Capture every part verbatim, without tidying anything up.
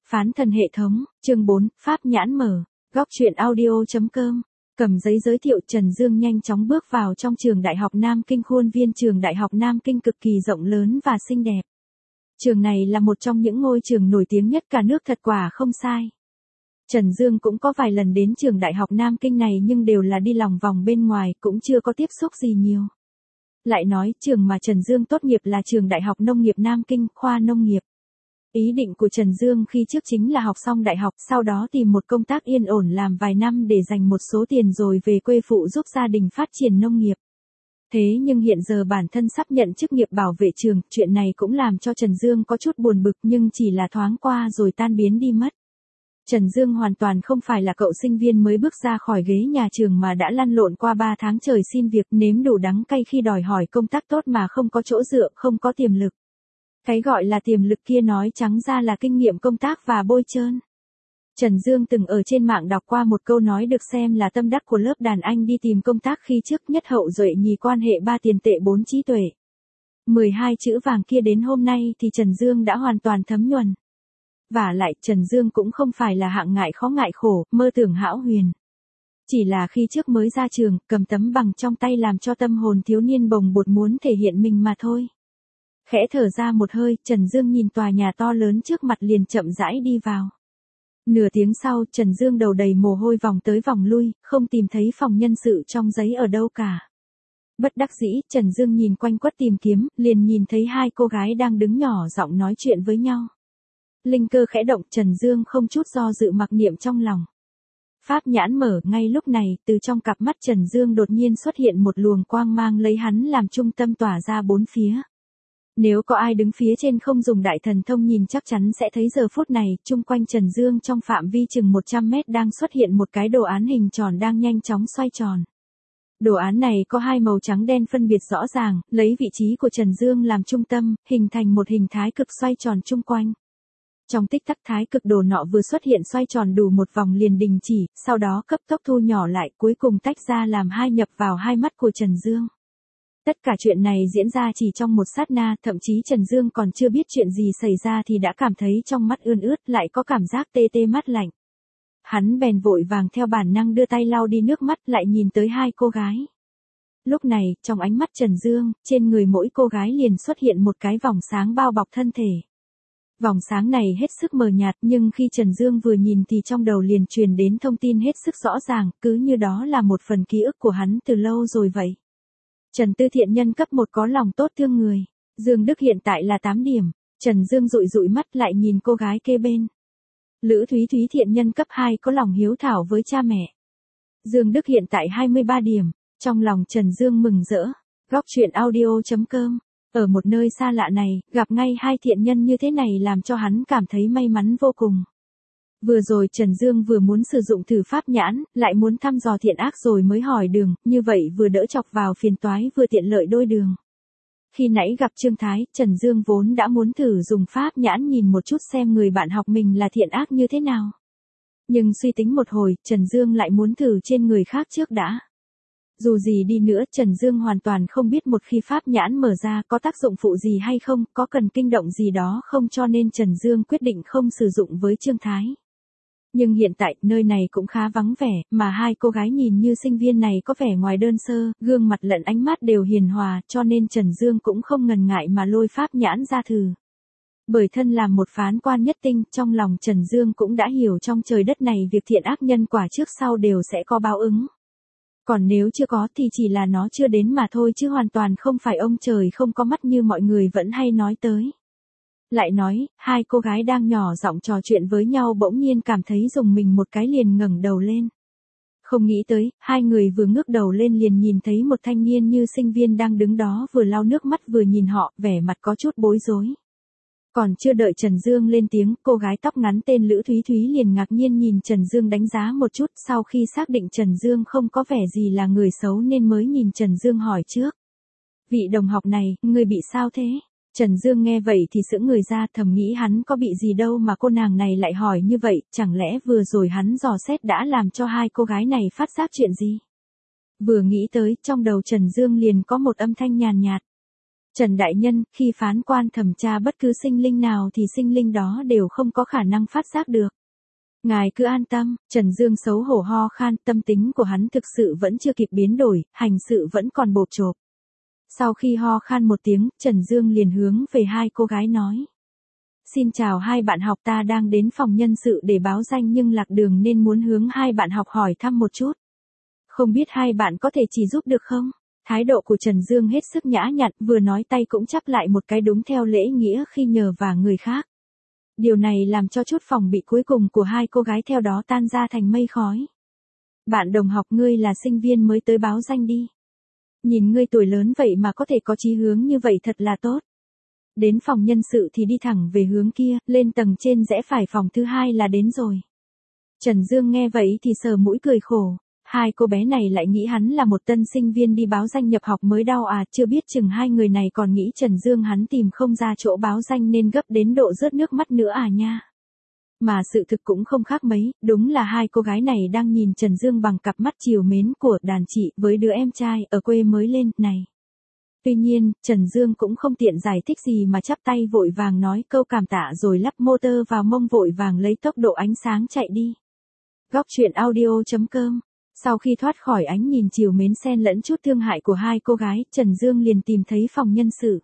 Phán thần hệ thống, chương bốn, Pháp nhãn mở, góc truyện audio.com. Cầm giấy giới thiệu, Trần Dương nhanh chóng bước vào trong trường Đại học Nam Kinh. Khuôn viên trường Đại học Nam Kinh cực kỳ rộng lớn và xinh đẹp. Trường này là một trong những ngôi trường nổi tiếng nhất cả nước, thật quả không sai. Trần Dương cũng có vài lần đến trường Đại học Nam Kinh này nhưng đều là đi lòng vòng bên ngoài, cũng chưa có tiếp xúc gì nhiều. Lại nói, trường mà Trần Dương tốt nghiệp là trường Đại học Nông nghiệp Nam Kinh, khoa nông nghiệp. Ý định của Trần Dương khi trước chính là học xong đại học, sau đó tìm một công tác yên ổn làm vài năm để dành một số tiền rồi về quê phụ giúp gia đình phát triển nông nghiệp. Thế nhưng hiện giờ bản thân sắp nhận chức nghiệp bảo vệ trường, chuyện này cũng làm cho Trần Dương có chút buồn bực nhưng chỉ là thoáng qua rồi tan biến đi mất. Trần Dương hoàn toàn không phải là cậu sinh viên mới bước ra khỏi ghế nhà trường mà đã lăn lộn qua ba tháng trời xin việc, nếm đủ đắng cay khi đòi hỏi công tác tốt mà không có chỗ dựa, không có tiềm lực. Cái gọi là tiềm lực kia nói trắng ra là kinh nghiệm công tác và bôi trơn. Trần Dương từng ở trên mạng đọc qua một câu nói được xem là tâm đắc của lớp đàn anh đi tìm công tác khi trước: nhất hậu duệ, nhì quan hệ, ba tiền tệ, bốn trí tuệ. mười hai chữ vàng kia đến hôm nay thì Trần Dương đã hoàn toàn thấm nhuần. Vả lại, Trần Dương cũng không phải là hạng ngại khó ngại khổ, mơ tưởng hão huyền. Chỉ là khi trước mới ra trường, cầm tấm bằng trong tay làm cho tâm hồn thiếu niên bồng bột muốn thể hiện mình mà thôi. Khẽ thở ra một hơi, Trần Dương nhìn tòa nhà to lớn trước mặt liền chậm rãi đi vào. Nửa tiếng sau, Trần Dương đầu đầy mồ hôi vòng tới vòng lui, không tìm thấy phòng nhân sự trong giấy ở đâu cả. Bất đắc dĩ, Trần Dương nhìn quanh quất tìm kiếm, liền nhìn thấy hai cô gái đang đứng nhỏ giọng nói chuyện với nhau. Linh cơ khẽ động, Trần Dương không chút do dự mặc niệm trong lòng. Pháp nhãn mở, ngay lúc này, từ trong cặp mắt Trần Dương đột nhiên xuất hiện một luồng quang mang lấy hắn làm trung tâm tỏa ra bốn phía. Nếu có ai đứng phía trên không dùng đại thần thông nhìn chắc chắn sẽ thấy giờ phút này, chung quanh Trần Dương trong phạm vi chừng một trăm mét đang xuất hiện một cái đồ án hình tròn đang nhanh chóng xoay tròn. Đồ án này có hai màu trắng đen phân biệt rõ ràng, lấy vị trí của Trần Dương làm trung tâm, hình thành một hình thái cực xoay tròn chung quanh. Trong tích tắc, thái cực đồ nọ vừa xuất hiện xoay tròn đủ một vòng liền đình chỉ, sau đó cấp tốc thu nhỏ lại, cuối cùng tách ra làm hai nhập vào hai mắt của Trần Dương. Tất cả chuyện này diễn ra chỉ trong một sát na, thậm chí Trần Dương còn chưa biết chuyện gì xảy ra thì đã cảm thấy trong mắt ươn ướt, lại có cảm giác tê tê mắt lạnh. Hắn bèn vội vàng theo bản năng đưa tay lau đi nước mắt, lại nhìn tới hai cô gái. Lúc này, trong ánh mắt Trần Dương, trên người mỗi cô gái liền xuất hiện một cái vòng sáng bao bọc thân thể. Vòng sáng này hết sức mờ nhạt nhưng khi Trần Dương vừa nhìn thì trong đầu liền truyền đến thông tin hết sức rõ ràng, cứ như đó là một phần ký ức của hắn từ lâu rồi vậy. Trần Tư Thiện Nhân cấp một có lòng tốt thương người. Dương Đức hiện tại là tám điểm. Trần Dương dụi dụi mắt lại nhìn cô gái kê bên. Lữ Thúy Thúy Thiện Nhân cấp hai có lòng hiếu thảo với cha mẹ. Dương Đức hiện tại hai mươi ba điểm. Trong lòng Trần Dương mừng rỡ. Góc truyện audio.com. Ở một nơi xa lạ này, gặp ngay hai thiện nhân như thế này làm cho hắn cảm thấy may mắn vô cùng. Vừa rồi Trần Dương vừa muốn sử dụng thử pháp nhãn, lại muốn thăm dò thiện ác rồi mới hỏi đường, như vậy vừa đỡ chọc vào phiền toái vừa tiện lợi đôi đường. Khi nãy gặp Trương Thái, Trần Dương vốn đã muốn thử dùng pháp nhãn nhìn một chút xem người bạn học mình là thiện ác như thế nào. Nhưng suy tính một hồi, Trần Dương lại muốn thử trên người khác trước đã. Dù gì đi nữa, Trần Dương hoàn toàn không biết một khi pháp nhãn mở ra có tác dụng phụ gì hay không, có cần kinh động gì đó không, cho nên Trần Dương quyết định không sử dụng với Trương Thái. Nhưng hiện tại, nơi này cũng khá vắng vẻ, mà hai cô gái nhìn như sinh viên này có vẻ ngoài đơn sơ, gương mặt lẫn ánh mắt đều hiền hòa, cho nên Trần Dương cũng không ngần ngại mà lôi pháp nhãn ra thử. Bởi thân làm một phán quan nhất tinh, trong lòng Trần Dương cũng đã hiểu trong trời đất này việc thiện ác nhân quả trước sau đều sẽ có báo ứng. Còn nếu chưa có thì chỉ là nó chưa đến mà thôi, chứ hoàn toàn không phải ông trời không có mắt như mọi người vẫn hay nói tới. Lại nói, hai cô gái đang nhỏ giọng trò chuyện với nhau bỗng nhiên cảm thấy rùng mình một cái liền ngẩng đầu lên. Không nghĩ tới, hai người vừa ngước đầu lên liền nhìn thấy một thanh niên như sinh viên đang đứng đó vừa lau nước mắt vừa nhìn họ, vẻ mặt có chút bối rối. Còn chưa đợi Trần Dương lên tiếng, cô gái tóc ngắn tên Lữ Thúy Thúy liền ngạc nhiên nhìn Trần Dương đánh giá một chút, sau khi xác định Trần Dương không có vẻ gì là người xấu nên mới nhìn Trần Dương hỏi trước. Vị đồng học này, người bị sao thế? Trần Dương nghe vậy thì sững người ra, thầm nghĩ hắn có bị gì đâu mà cô nàng này lại hỏi như vậy, chẳng lẽ vừa rồi hắn dò xét đã làm cho hai cô gái này phát giác chuyện gì? Vừa nghĩ tới, trong đầu Trần Dương liền có một âm thanh nhàn nhạt. Trần Đại Nhân, khi phán quan thẩm tra bất cứ sinh linh nào thì sinh linh đó đều không có khả năng phát giác được. Ngài cứ an tâm, Trần Dương xấu hổ ho khan, tâm tính của hắn thực sự vẫn chưa kịp biến đổi, hành sự vẫn còn bộp chộp. Sau khi ho khan một tiếng, Trần Dương liền hướng về hai cô gái nói. Xin chào hai bạn học, ta đang đến phòng nhân sự để báo danh nhưng lạc đường nên muốn hướng hai bạn học hỏi thăm một chút. Không biết hai bạn có thể chỉ giúp được không? Thái độ của Trần Dương hết sức nhã nhặn, vừa nói tay cũng chắp lại một cái đúng theo lễ nghĩa khi nhờ vả người khác. Điều này làm cho chút phòng bị cuối cùng của hai cô gái theo đó tan ra thành mây khói. Bạn đồng học, ngươi là sinh viên mới tới báo danh đi. Nhìn ngươi tuổi lớn vậy mà có thể có chí hướng như vậy thật là tốt. Đến phòng nhân sự thì đi thẳng về hướng kia, lên tầng trên rẽ phải phòng thứ hai là đến rồi. Trần Dương nghe vậy thì sờ mũi cười khổ. Hai cô bé này lại nghĩ hắn là một tân sinh viên đi báo danh nhập học mới đau à, chưa biết chừng hai người này còn nghĩ Trần Dương hắn tìm không ra chỗ báo danh nên gấp đến độ rớt nước mắt nữa à nha. Mà sự thực cũng không khác mấy, đúng là hai cô gái này đang nhìn Trần Dương bằng cặp mắt trìu mến của đàn chị với đứa em trai ở quê mới lên này. Tuy nhiên, Trần Dương cũng không tiện giải thích gì mà chắp tay vội vàng nói câu cảm tạ rồi lắp motor vào mông vội vàng lấy tốc độ ánh sáng chạy đi. Góc truyện audio chấm com. Sau khi thoát khỏi ánh nhìn trìu mến xen lẫn chút thương hại của hai cô gái, Trần Dương liền tìm thấy phòng nhân sự.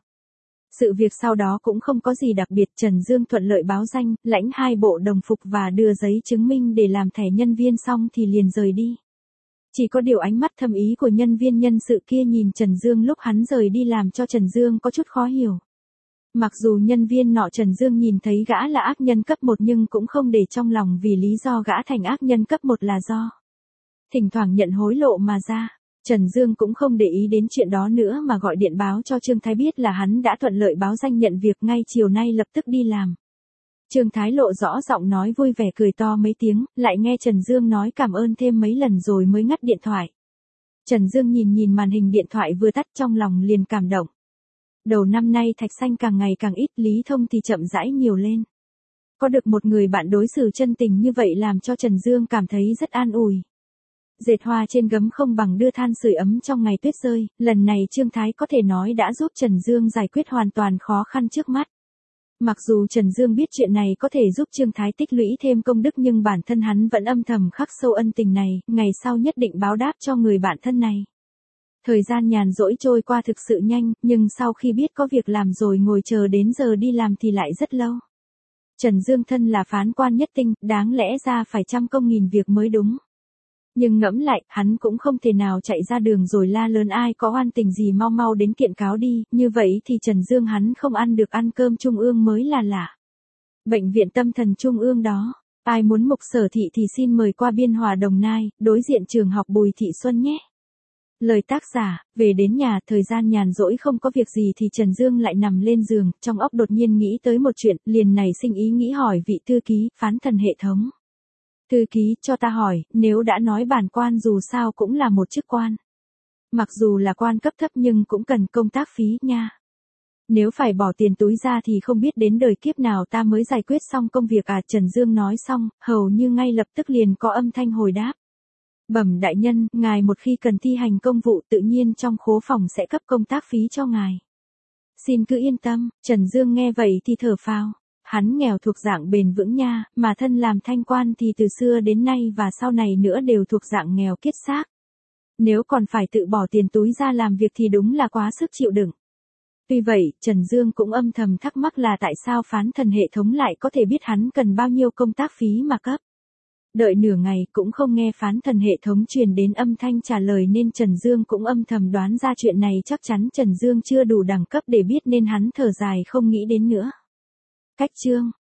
Sự việc sau đó cũng không có gì đặc biệt, Trần Dương thuận lợi báo danh, lãnh hai bộ đồng phục và đưa giấy chứng minh để làm thẻ nhân viên xong thì liền rời đi. Chỉ có điều ánh mắt thâm ý của nhân viên nhân sự kia nhìn Trần Dương lúc hắn rời đi làm cho Trần Dương có chút khó hiểu. Mặc dù nhân viên nọ Trần Dương nhìn thấy gã là ác nhân cấp một nhưng cũng không để trong lòng vì lý do gã thành ác nhân cấp một là do thỉnh thoảng nhận hối lộ mà ra. Trần Dương cũng không để ý đến chuyện đó nữa mà gọi điện báo cho Trương Thái biết là hắn đã thuận lợi báo danh nhận việc, ngay chiều nay lập tức đi làm. Trương Thái lộ rõ giọng nói vui vẻ cười to mấy tiếng, lại nghe Trần Dương nói cảm ơn thêm mấy lần rồi mới ngắt điện thoại. Trần Dương nhìn nhìn màn hình điện thoại vừa tắt trong lòng liền cảm động. Đầu năm nay thạch xanh càng ngày càng ít, Lý Thông thì chậm rãi nhiều lên. Có được một người bạn đối xử chân tình như vậy làm cho Trần Dương cảm thấy rất an ủi. Dệt hoa trên gấm không bằng đưa than sưởi ấm trong ngày tuyết rơi, lần này Trương Thái có thể nói đã giúp Trần Dương giải quyết hoàn toàn khó khăn trước mắt. Mặc dù Trần Dương biết chuyện này có thể giúp Trương Thái tích lũy thêm công đức nhưng bản thân hắn vẫn âm thầm khắc sâu ân tình này, ngày sau nhất định báo đáp cho người bạn thân này. Thời gian nhàn rỗi trôi qua thực sự nhanh, nhưng sau khi biết có việc làm rồi ngồi chờ đến giờ đi làm thì lại rất lâu. Trần Dương thân là phán quan nhất tinh, đáng lẽ ra phải trăm công nghìn việc mới đúng. Nhưng ngẫm lại, hắn cũng không thể nào chạy ra đường rồi la lớn ai có oan tình gì mau mau đến kiện cáo đi, như vậy thì Trần Dương hắn không ăn được ăn cơm trung ương mới là lạ. Bệnh viện tâm thần trung ương đó, ai muốn mục sở thị thì xin mời qua Biên Hòa Đồng Nai, đối diện trường học Bùi Thị Xuân nhé. Lời tác giả, về đến nhà, thời gian nhàn rỗi không có việc gì thì Trần Dương lại nằm lên giường, trong óc đột nhiên nghĩ tới một chuyện, liền nảy sinh ý nghĩ hỏi vị thư ký, phán thần hệ thống. Thư ký, cho ta hỏi, nếu đã nói bản quan dù sao cũng là một chức quan. Mặc dù là quan cấp thấp nhưng cũng cần công tác phí nha. Nếu phải bỏ tiền túi ra thì không biết đến đời kiếp nào ta mới giải quyết xong công việc à. Trần Dương nói xong, hầu như ngay lập tức liền có âm thanh hồi đáp. Bẩm đại nhân, ngài một khi cần thi hành công vụ tự nhiên trong khố phòng sẽ cấp công tác phí cho ngài. Xin cứ yên tâm. Trần Dương nghe vậy thì thở phào. Hắn nghèo thuộc dạng bền vững nha, mà thân làm thanh quan thì từ xưa đến nay và sau này nữa đều thuộc dạng nghèo kiết xác. Nếu còn phải tự bỏ tiền túi ra làm việc thì đúng là quá sức chịu đựng. Tuy vậy, Trần Dương cũng âm thầm thắc mắc là tại sao phán thần hệ thống lại có thể biết hắn cần bao nhiêu công tác phí mà cấp. Đợi nửa ngày cũng không nghe phán thần hệ thống truyền đến âm thanh trả lời nên Trần Dương cũng âm thầm đoán ra chuyện này chắc chắn Trần Dương chưa đủ đẳng cấp để biết nên hắn thở dài không nghĩ đến nữa. Cách chương